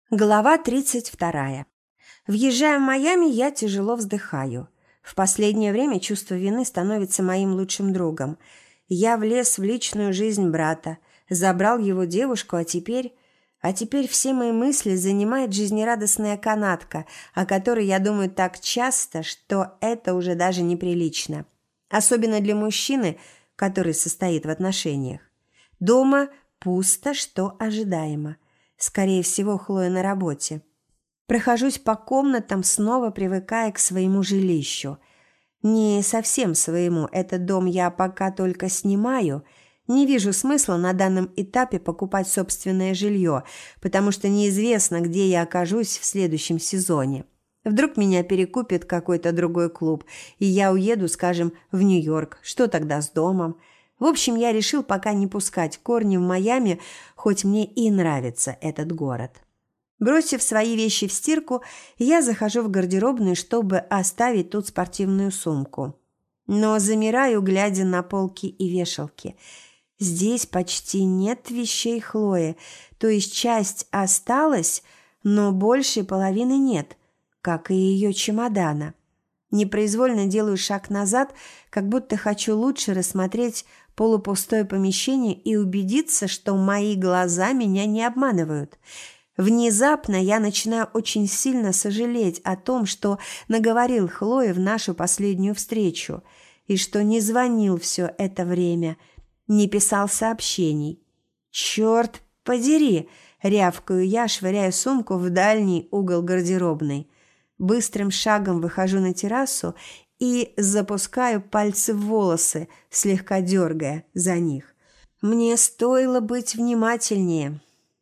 Глава 32. Въезжая в Майами, я тяжело вздыхаю. В последнее время чувство вины становится моим лучшим другом. Я влез в личную жизнь брата, забрал его девушку, а теперь все мои мысли занимает жизнерадостная канадка, о которой я думаю так часто, что это уже даже неприлично. Особенно для мужчины, который состоит в отношениях. Дома пусто, что ожидаемо. Скорее всего, Хлоя на работе. Прохожусь по комнатам, снова привыкая к своему жилищу. Не совсем своему, этот дом я пока только снимаю. Не вижу смысла на данном этапе покупать собственное жилье, потому что неизвестно, где я окажусь в следующем сезоне. Вдруг меня перекупит какой-то другой клуб, и я уеду, скажем, в Нью-Йорк. Что тогда с домом? В общем, я решил пока не пускать корни в Майами, хоть мне и нравится этот город. Бросив свои вещи в стирку, я захожу в гардеробную, чтобы оставить тут спортивную сумку. Но замираю, глядя на полки и вешалки. Здесь почти нет вещей Хлои, то есть часть осталась, но большей половины нет, как и ее чемодана. Непроизвольно делаю шаг назад, как будто хочу лучше рассмотреть полупустое помещение и убедиться, что мои глаза меня не обманывают. Внезапно я начинаю очень сильно сожалеть о том, что наговорил Хлое в нашу последнюю встречу, и что не звонил все это время, не писал сообщений. «Черт подери!» – рявкаю я, швыряя сумку в дальний угол гардеробной. Быстрым шагом выхожу на террасу и запускаю пальцы в волосы, слегка дергая за них. Мне стоило быть внимательнее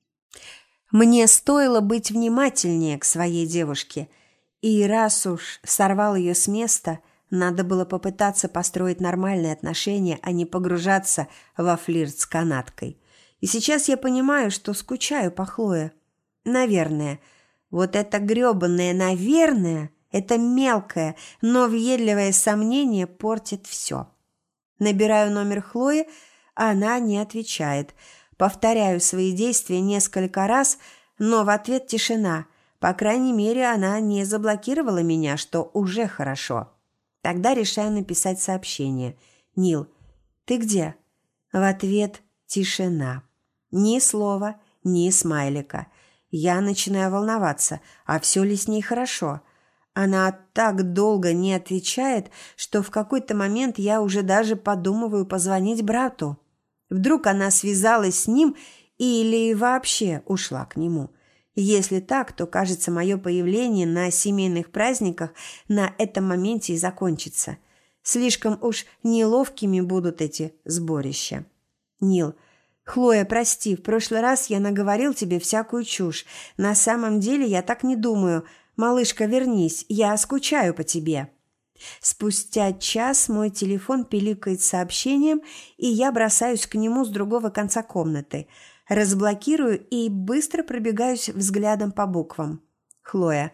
к своей девушке, и раз уж сорвал ее с места, надо было попытаться построить нормальные отношения, а не погружаться во флирт с канадкой. И сейчас я понимаю, что скучаю по Хлое. Наверное. Вот это грёбаное «наверное» – это мелкое, но въедливое сомнение портит все. Набираю номер Хлои, а она не отвечает. Повторяю свои действия несколько раз, но в ответ тишина. По крайней мере, она не заблокировала меня, что уже хорошо. Тогда решаю написать сообщение. «Нил, ты где?» В ответ тишина. Ни слова, ни смайлика. Я начинаю волноваться, а все ли с ней хорошо? Она так долго не отвечает, что в какой-то момент я уже даже подумываю позвонить брату. Вдруг она связалась с ним или вообще ушла к нему. Если так, то, кажется, мое появление на семейных праздниках на этом моменте и закончится. Слишком уж неловкими будут эти сборища. Нил, Хлоя, прости, в прошлый раз я наговорил тебе всякую чушь. На самом деле я так не думаю. Малышка, вернись, я скучаю по тебе. Спустя час мой телефон пиликает сообщением, и я бросаюсь к нему с другого конца комнаты. Разблокирую и быстро пробегаюсь взглядом по буквам. Хлоя.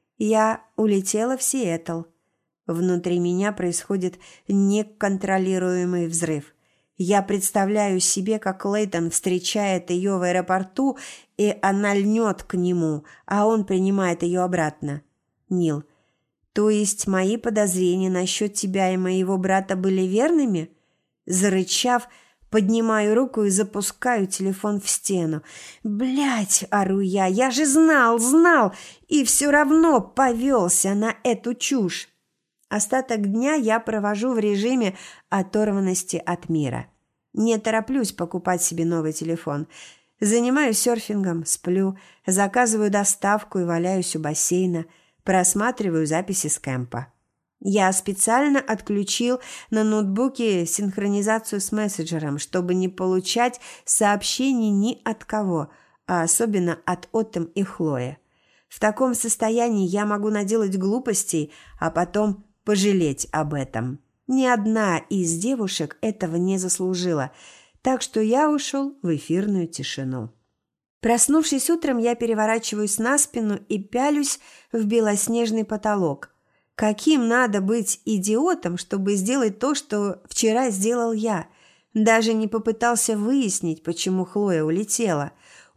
Я улетела в Сиэтл. Внутри меня происходит неконтролируемый взрыв. Я представляю себе, как Лейтон встречает ее в аэропорту, и она льнет к нему, а он принимает ее обратно. Нил. То есть мои подозрения насчет тебя и моего брата были верными? Зарычав, поднимаю руку и запускаю телефон в стену. «Блядь!» – ору я же знал, и все равно повелся на эту чушь. Остаток дня я провожу в режиме оторванности от мира. Не тороплюсь покупать себе новый телефон. Занимаюсь серфингом, сплю, заказываю доставку и валяюсь у бассейна, просматриваю записи с кемпа. Я специально отключил на ноутбуке синхронизацию с мессенджером, чтобы не получать сообщений ни от кого, а особенно от Отом и Хлои. В таком состоянии я могу наделать глупостей, а потом пожалеть об этом. Ни одна из девушек этого не заслужила, так что я ушел в эфирную тишину. Проснувшись утром, я переворачиваюсь на спину и пялюсь в белоснежный потолок. Каким надо быть идиотом, чтобы сделать то, что вчера сделал я? Даже не попытался выяснить, почему Хлоя улетела.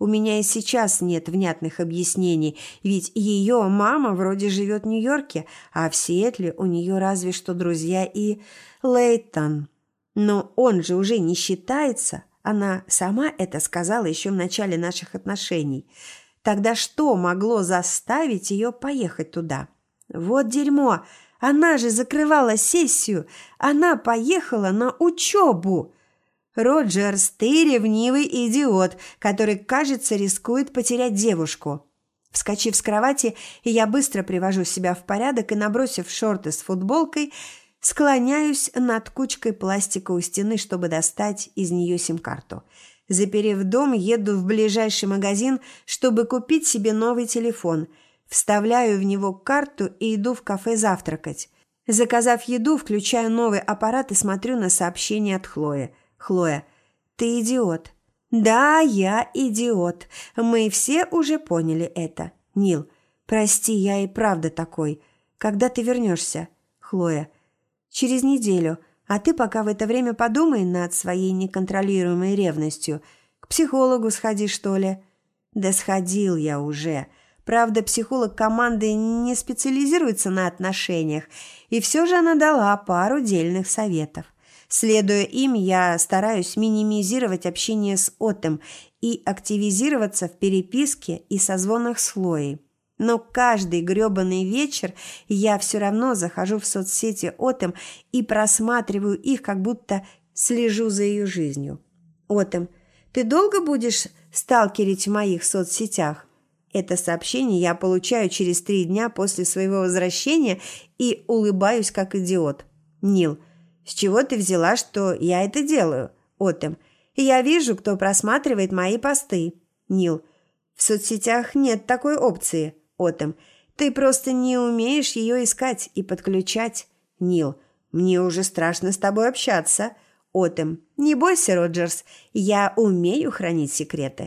У меня и сейчас нет внятных объяснений, ведь ее мама вроде живет в Нью-Йорке, а в Сиэтле у нее разве что друзья и Лейтон. Но он же уже не считается. Она сама это сказала еще в начале наших отношений. Тогда что могло заставить ее поехать туда? Вот дерьмо! Она же закрывала сессию. Она поехала на учебу. Роджерс, ты ревнивый идиот, который, кажется, рискует потерять девушку. Вскочив с кровати, я быстро привожу себя в порядок и, набросив шорты с футболкой, склоняюсь над кучкой пластика у стены, чтобы достать из нее сим-карту. Заперев дом, еду в ближайший магазин, чтобы купить себе новый телефон. Вставляю в него карту и иду в кафе завтракать. Заказав еду, включаю новый аппарат и смотрю на сообщение от Хлои. «Хлоя, ты идиот». «Да, я идиот. Мы все уже поняли это. Нил, прости, я и правда такой. Когда ты вернешься?» «Хлоя, через неделю. А ты пока в это время подумай над своей неконтролируемой ревностью. К психологу сходи, что ли?» «Да сходил я уже. Правда, психолог команды не специализируется на отношениях, и все же она дала пару дельных советов. Следуя им, я стараюсь минимизировать общение с Отом и активизироваться в переписке и созвонах с Хлоей. Но каждый грёбаный вечер я все равно захожу в соцсети Отом и просматриваю их, как будто слежу за ее жизнью. «Отом, ты долго будешь сталкерить в моих соцсетях?» Это сообщение я получаю через 3 дня после своего возвращения и улыбаюсь, как идиот. «Нил, с чего ты взяла, что я это делаю?» Отом, я вижу, кто просматривает мои посты. Нил, в соцсетях нет такой опции. Отом, ты просто не умеешь ее искать и подключать. Нил, мне уже страшно с тобой общаться. Отом, не бойся, Роджерс, я умею хранить секреты.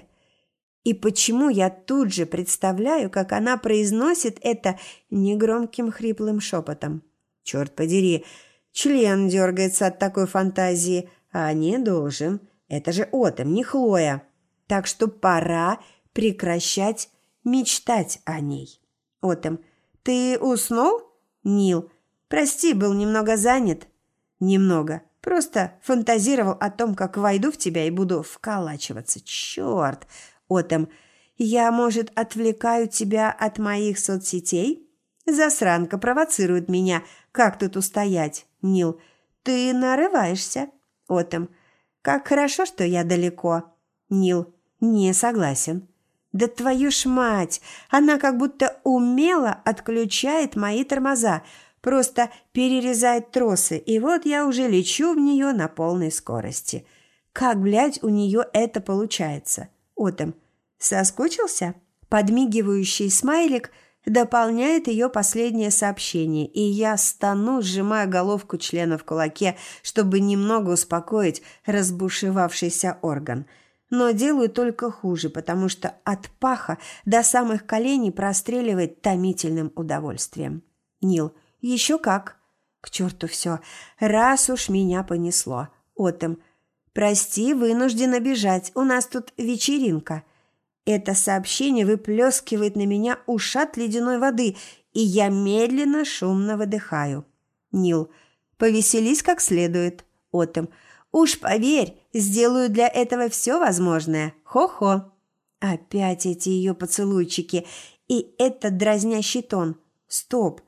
И почему я тут же представляю, как она произносит это негромким хриплым шепотом? Черт подери, член дергается от такой фантазии, а не должен. Это же Отом, не Хлоя. Так что пора прекращать мечтать о ней. Отом, ты уснул? Нил, прости, был немного занят. Немного. Просто фантазировал о том, как войду в тебя и буду вколачиваться. Черт! Отом, я, может, отвлекаю тебя от моих соцсетей? Засранка провоцирует меня. Как тут устоять? Нил, ты нарываешься. Отом, как хорошо, что я далеко. Нил, не согласен. Да твою ж мать! Она как будто умело отключает мои тормоза, просто перерезает тросы, и вот я уже лечу в нее на полной скорости. Как, блядь, у нее это получается? Отом, соскучился? Подмигивающий смайлик дополняет ее последнее сообщение, и я стану, сжимая головку члена в кулаке, чтобы немного успокоить разбушевавшийся орган. Но делаю только хуже, потому что от паха до самых коленей простреливает томительным удовольствием. Нил, еще как? К черту все, раз уж меня понесло. Отом, прости, вынуждена бежать, у нас тут вечеринка. Это сообщение выплескивает на меня ушат ледяной воды, и я медленно, шумно выдыхаю. Нил, повеселись как следует. Отом, уж поверь, сделаю для этого все возможное. Хо-хо. Опять эти ее поцелуйчики и этот дразнящий тон. Стоп.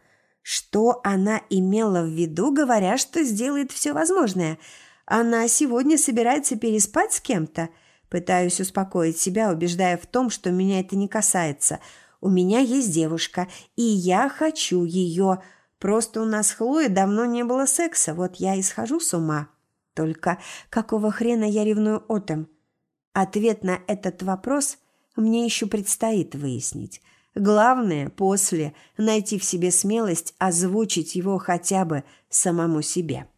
Что она имела в виду, говоря, что сделает все возможное? Она сегодня собирается переспать с кем-то? Пытаюсь успокоить себя, убеждая в том, что меня это не касается. У меня есть девушка, и я хочу ее. Просто у нас с Хлоей давно не было секса, вот я и схожу с ума. Только какого хрена я ревную Отом? Ответ на этот вопрос мне еще предстоит выяснить. Главное, после найти в себе смелость озвучить его хотя бы самому себе.